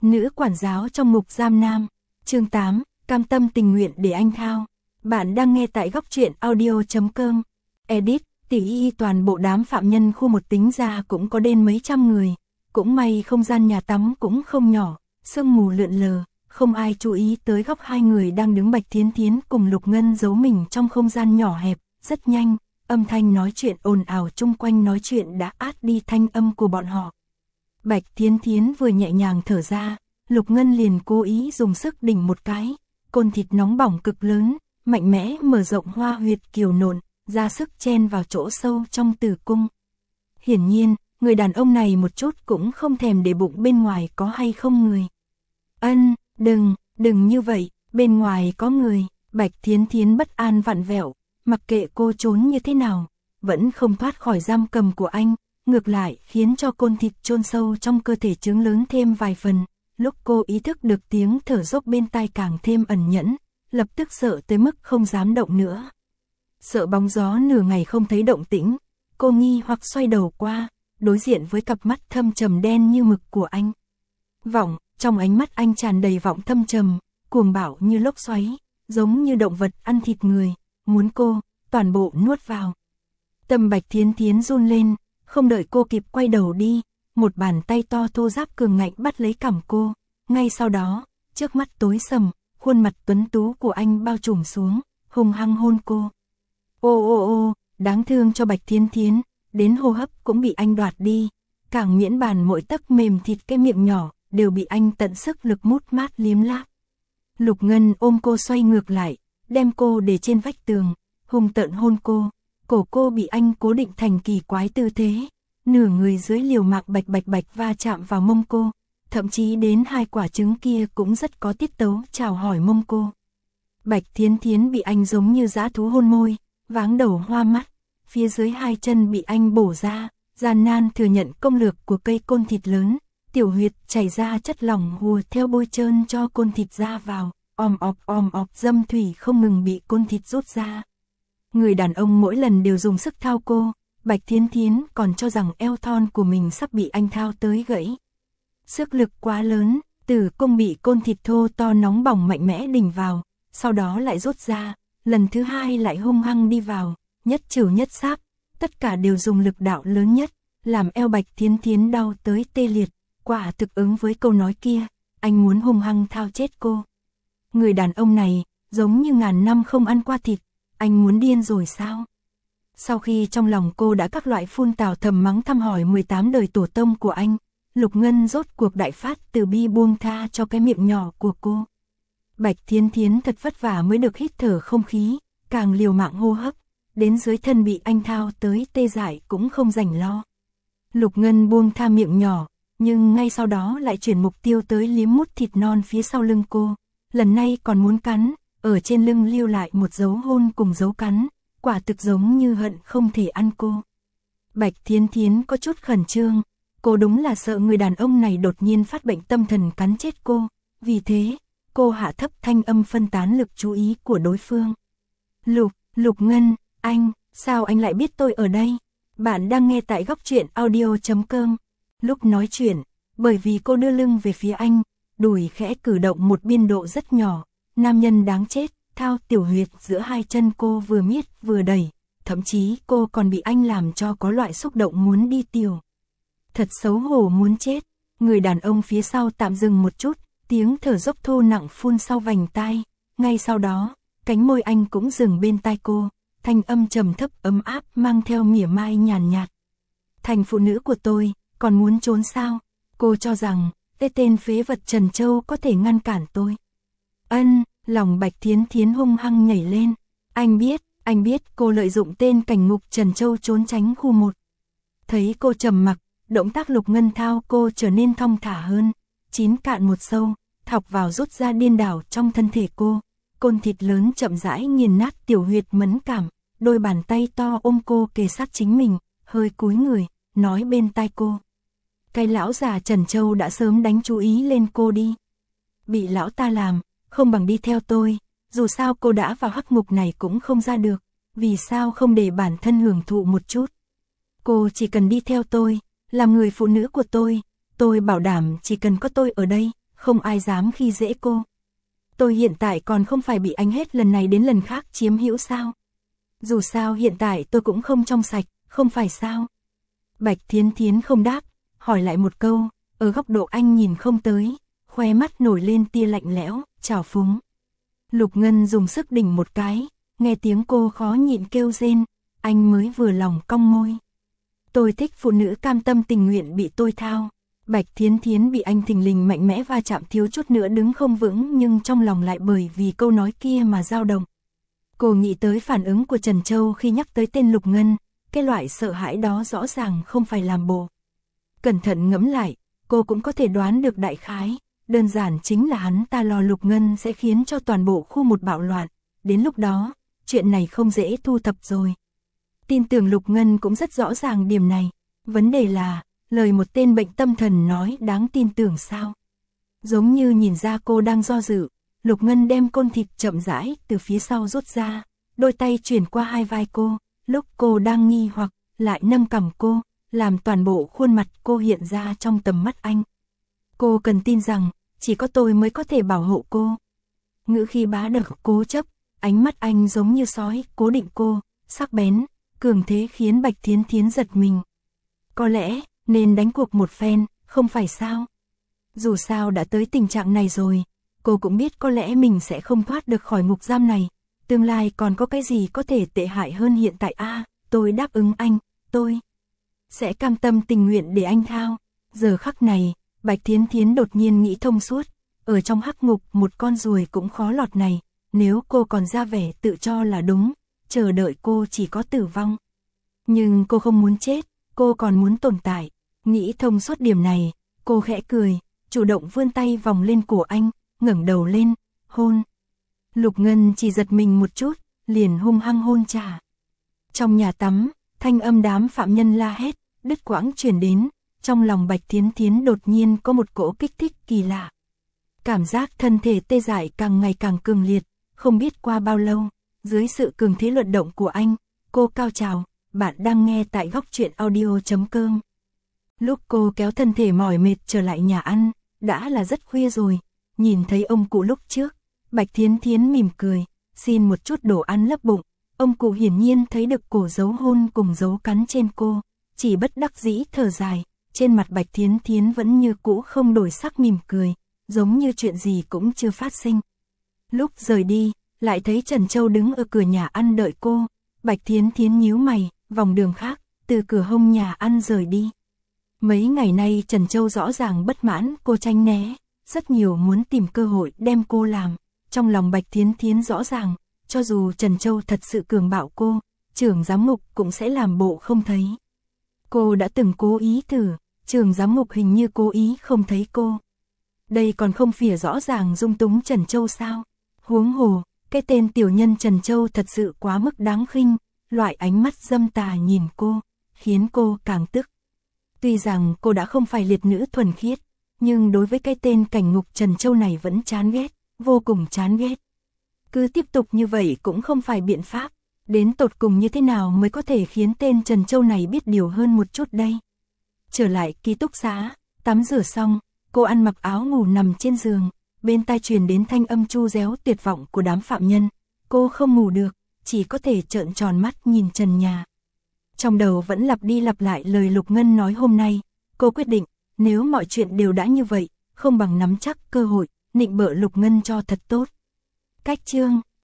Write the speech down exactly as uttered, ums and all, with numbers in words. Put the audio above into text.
Nữ quản giáo trong ngục giam nam. Chương tám, cam tâm tình nguyện để anh thao. Bạn đang nghe tại góc truyện audio chấm com. Edit, tỷ y toàn bộ đám phạm nhân khu một tính ra cũng có đến mấy trăm người. Cũng may không gian nhà tắm cũng không nhỏ, sương mù lượn lờ, không ai chú ý tới góc hai người đang đứng Bạch Thiến Thiến cùng Lục Ngân giấu mình trong không gian nhỏ hẹp. Rất nhanh, âm thanh nói chuyện ồn ào chung quanh nói chuyện đã át đi thanh âm của bọn họ. Bạch Thiến Thiến vừa nhẹ nhàng thở ra, Lục Ngân liền cố ý dùng sức đỉnh một cái, côn thịt nóng bỏng cực lớn, mạnh mẽ mở rộng hoa huyệt kiều nộn, ra sức chen vào chỗ sâu trong tử cung. Hiển nhiên, người đàn ông này một chút cũng không thèm để bụng bên ngoài có hay không người. Ân, đừng, đừng như vậy, bên ngoài có người. Bạch Thiến Thiến bất an vặn vẹo, mặc kệ cô trốn như thế nào, vẫn không thoát khỏi giam cầm của anh, ngược lại khiến cho côn thịt chôn sâu trong cơ thể trứng lớn thêm vài phần. Lúc cô ý thức được tiếng thở dốc bên tai càng thêm ẩn nhẫn, lập tức sợ tới mức không dám động nữa. Sợ bóng gió nửa ngày không thấy động tĩnh, cô nghi hoặc xoay đầu qua, đối diện với cặp mắt thâm trầm đen như mực của anh. Vọng, trong ánh mắt anh tràn đầy vọng thâm trầm, cuồng bạo như lốc xoáy, giống như động vật ăn thịt người, muốn cô toàn bộ nuốt vào. Tâm Bạch Thiến Thiến run lên, không đợi cô kịp quay đầu đi, một bàn tay to thô ráp cường ngạnh bắt lấy cằm cô, ngay sau đó, trước mắt tối sầm, khuôn mặt tuấn tú của anh bao trùm xuống, hung hăng hôn cô. Ô ô ô, đáng thương cho Bạch Thiến Thiến, đến hô hấp cũng bị anh đoạt đi, càng miễn bàn mỗi tấc mềm thịt cái miệng nhỏ, đều bị anh tận sức lực mút mát liếm láp. Lục Ngân ôm cô xoay ngược lại, đem cô để trên vách tường, hung tợn hôn cô, cổ cô bị anh cố định thành kỳ quái tư thế, nửa người dưới liều mạng bạch bạch bạch va chạm vào mông cô, thậm chí đến hai quả trứng kia cũng rất có tiết tấu chào hỏi mông cô. Bạch Thiến Thiến bị anh giống như dã thú hôn môi, váng đầu hoa mắt, phía dưới hai chân bị anh bổ ra, gian nan thừa nhận công lược của cây côn thịt lớn, tiểu huyệt chảy ra chất lỏng hùa theo bôi trơn cho côn thịt ra vào, om ọp om ọp dâm thủy không ngừng bị côn thịt rút ra. Người đàn ông mỗi lần đều dùng sức thao cô, Bạch Thiến Thiến còn cho rằng eo thon của mình sắp bị anh thao tới gãy. Sức lực quá lớn, tử cung bị côn thịt thô to nóng bỏng mạnh mẽ đỉnh vào, sau đó lại rút ra, lần thứ hai lại hung hăng đi vào, nhất trừ nhất sáp, tất cả đều dùng lực đạo lớn nhất, làm eo Bạch Thiến Thiến đau tới tê liệt, quả thực ứng với câu nói kia, anh muốn hung hăng thao chết cô. Người đàn ông này, giống như ngàn năm không ăn qua thịt, anh muốn điên rồi sao? Sau khi trong lòng cô đã các loại phun tào thầm mắng thăm hỏi mười tám đời tổ tông của anh, Lục Ngân rốt cuộc đại phát từ bi buông tha cho cái miệng nhỏ của cô. Bạch Thiến Thiến thật vất vả mới được hít thở không khí, càng liều mạng hô hấp, đến dưới thân bị anh thao tới tê dại cũng không rảnh lo. Lục Ngân buông tha miệng nhỏ, nhưng ngay sau đó lại chuyển mục tiêu tới liếm mút thịt non phía sau lưng cô, lần này còn muốn cắn, ở trên lưng lưu lại một dấu hôn cùng dấu cắn, quả thực giống như hận không thể ăn cô. Bạch Thiến Thiến có chút khẩn trương, cô đúng là sợ người đàn ông này đột nhiên phát bệnh tâm thần cắn chết cô, vì thế, cô hạ thấp thanh âm phân tán lực chú ý của đối phương. Lục, Lục Ngân, anh, sao anh lại biết tôi ở đây? Bạn đang nghe tại góc truyện audio chấm com. Lúc nói chuyện, bởi vì cô đưa lưng về phía anh, đùi khẽ cử động một biên độ rất nhỏ, nam nhân đáng chết, thao tiểu huyệt giữa hai chân cô vừa miết vừa đẩy, thậm chí cô còn bị anh làm cho có loại xúc động muốn đi tiểu. Thật xấu hổ muốn chết, người đàn ông phía sau tạm dừng một chút, tiếng thở dốc thô nặng phun sau vành tai, ngay sau đó, cánh môi anh cũng dừng bên tai cô, thanh âm trầm thấp ấm áp mang theo mỉa mai nhàn nhạt. Thành phụ nữ của tôi, còn muốn trốn sao? Cô cho rằng, cái tên phế vật Trần Châu có thể ngăn cản tôi. Ân, lòng Bạch Thiến Thiến hung hăng nhảy lên. Anh biết, anh biết cô lợi dụng tên cảnh ngục Trần Châu trốn tránh khu một. Thấy cô trầm mặc, động tác Lục Ngân thao cô trở nên thong thả hơn, chín cạn một sâu, thọc vào rút ra điên đảo trong thân thể cô. Côn thịt lớn chậm rãi nghiền nát tiểu huyệt mẫn cảm, đôi bàn tay to ôm cô kề sát chính mình, hơi cúi người, nói bên tai cô. Cái lão già Trần Châu đã sớm đánh chú ý lên cô đi. Bị lão ta làm, không bằng đi theo tôi, dù sao cô đã vào hắc ngục này cũng không ra được, vì sao không để bản thân hưởng thụ một chút. Cô chỉ cần đi theo tôi, làm người phụ nữ của tôi, tôi bảo đảm chỉ cần có tôi ở đây, không ai dám khi dễ cô. Tôi hiện tại còn không phải bị anh hết lần này đến lần khác chiếm hữu sao? Dù sao hiện tại tôi cũng không trong sạch, không phải sao? Bạch Thiến Thiến không đáp, hỏi lại một câu, ở góc độ anh nhìn không tới, khóe mắt nổi lên tia lạnh lẽo, trào phúng. Lục Ngân dùng sức đỉnh một cái, nghe tiếng cô khó nhịn kêu rên, anh mới vừa lòng cong môi. Tôi thích phụ nữ cam tâm tình nguyện bị tôi thao. Bạch Thiến Thiến bị anh thình lình mạnh mẽ va chạm thiếu chút nữa đứng không vững, nhưng trong lòng lại bởi vì câu nói kia mà dao động. Cô nghĩ tới phản ứng của Trần Châu khi nhắc tới tên Lục Ngân, cái loại sợ hãi đó rõ ràng không phải làm bộ. Cẩn thận ngẫm lại, cô cũng có thể đoán được đại khái, đơn giản chính là hắn ta lo Lục Ngân sẽ khiến cho toàn bộ khu một bạo loạn, đến lúc đó, chuyện này không dễ thu thập rồi. Tin tưởng Lục Ngân cũng rất rõ ràng điểm này, vấn đề là, lời một tên bệnh tâm thần nói đáng tin tưởng sao? Giống như nhìn ra cô đang do dự, Lục Ngân đem côn thịt chậm rãi từ phía sau rút ra, đôi tay chuyển qua hai vai cô, lúc cô đang nghi hoặc, lại nâng cằm cô, làm toàn bộ khuôn mặt cô hiện ra trong tầm mắt anh. Cô cần tin rằng, chỉ có tôi mới có thể bảo hộ cô. Ngữ khi bá đạo cố chấp, ánh mắt anh giống như sói, cố định cô, sắc bén, cường thế khiến Bạch Thiến Thiến giật mình. Có lẽ, nên đánh cuộc một phen, không phải sao? Dù sao đã tới tình trạng này rồi, cô cũng biết có lẽ mình sẽ không thoát được khỏi ngục giam này, tương lai còn có cái gì có thể tệ hại hơn hiện tại a? À, tôi đáp ứng anh, tôi sẽ cam tâm tình nguyện để anh thao. Giờ khắc này, Bạch Thiến Thiến đột nhiên nghĩ thông suốt, ở trong hắc ngục một con ruồi cũng khó lọt này, nếu cô còn ra vẻ tự cho là đúng, chờ đợi cô chỉ có tử vong. Nhưng cô không muốn chết, cô còn muốn tồn tại. Nghĩ thông suốt điểm này, cô khẽ cười, chủ động vươn tay vòng lên cổ anh, ngẩng đầu lên, hôn. Lục Ngân chỉ giật mình một chút, liền hung hăng hôn trả. Trong nhà tắm, thanh âm đám phạm nhân la hét, đứt quãng truyền đến, trong lòng Bạch Thiến Thiến đột nhiên có một cỗ kích thích kỳ lạ. Cảm giác thân thể tê dại càng ngày càng cường liệt, không biết qua bao lâu, dưới sự cường thế luận động của anh, cô cao trào. Bạn đang nghe tại góc truyện audio chấm com. Lúc cô kéo thân thể mỏi mệt trở lại nhà ăn, đã là rất khuya rồi, nhìn thấy ông cụ lúc trước, Bạch Thiến Thiến mỉm cười, xin một chút đồ ăn lấp bụng. Ông cụ hiển nhiên thấy được cổ dấu hôn cùng dấu cắn trên cô, chỉ bất đắc dĩ thở dài, trên mặt Bạch Thiến Thiến vẫn như cũ không đổi sắc mỉm cười, giống như chuyện gì cũng chưa phát sinh. Lúc rời đi, lại thấy Trần Châu đứng ở cửa nhà ăn đợi cô, Bạch Thiến Thiến nhíu mày, vòng đường khác, từ cửa hông nhà ăn rời đi. Mấy ngày nay Trần Châu rõ ràng bất mãn cô tránh né, rất nhiều muốn tìm cơ hội đem cô làm. Trong lòng Bạch Thiến Thiến rõ ràng, cho dù Trần Châu thật sự cường bạo cô, trưởng giám ngục cũng sẽ làm bộ không thấy. Cô đã từng cố ý thử, trưởng giám ngục hình như cố ý không thấy cô. Đây còn không phỉa rõ ràng dung túng Trần Châu sao? Huống hồ, cái tên tiểu nhân Trần Châu thật sự quá mức đáng khinh, loại ánh mắt dâm tà nhìn cô, khiến cô càng tức. Tuy rằng cô đã không phải liệt nữ thuần khiết, nhưng đối với cái tên cảnh ngục Trần Châu này vẫn chán ghét, vô cùng chán ghét. Cứ tiếp tục như vậy cũng không phải biện pháp, đến tột cùng như thế nào mới có thể khiến tên Trần Châu này biết điều hơn một chút đây. Trở lại ký túc xá, tắm rửa xong, cô ăn mặc áo ngủ nằm trên giường, bên tai truyền đến thanh âm chu réo tuyệt vọng của đám phạm nhân. Cô không ngủ được, chỉ có thể trợn tròn mắt nhìn trần nhà. Trong đầu vẫn lặp đi lặp lại lời Lục Ngân nói hôm nay, cô quyết định, nếu mọi chuyện đều đã như vậy, không bằng nắm chắc cơ hội, nịnh bợ Lục Ngân cho thật tốt. Cách chương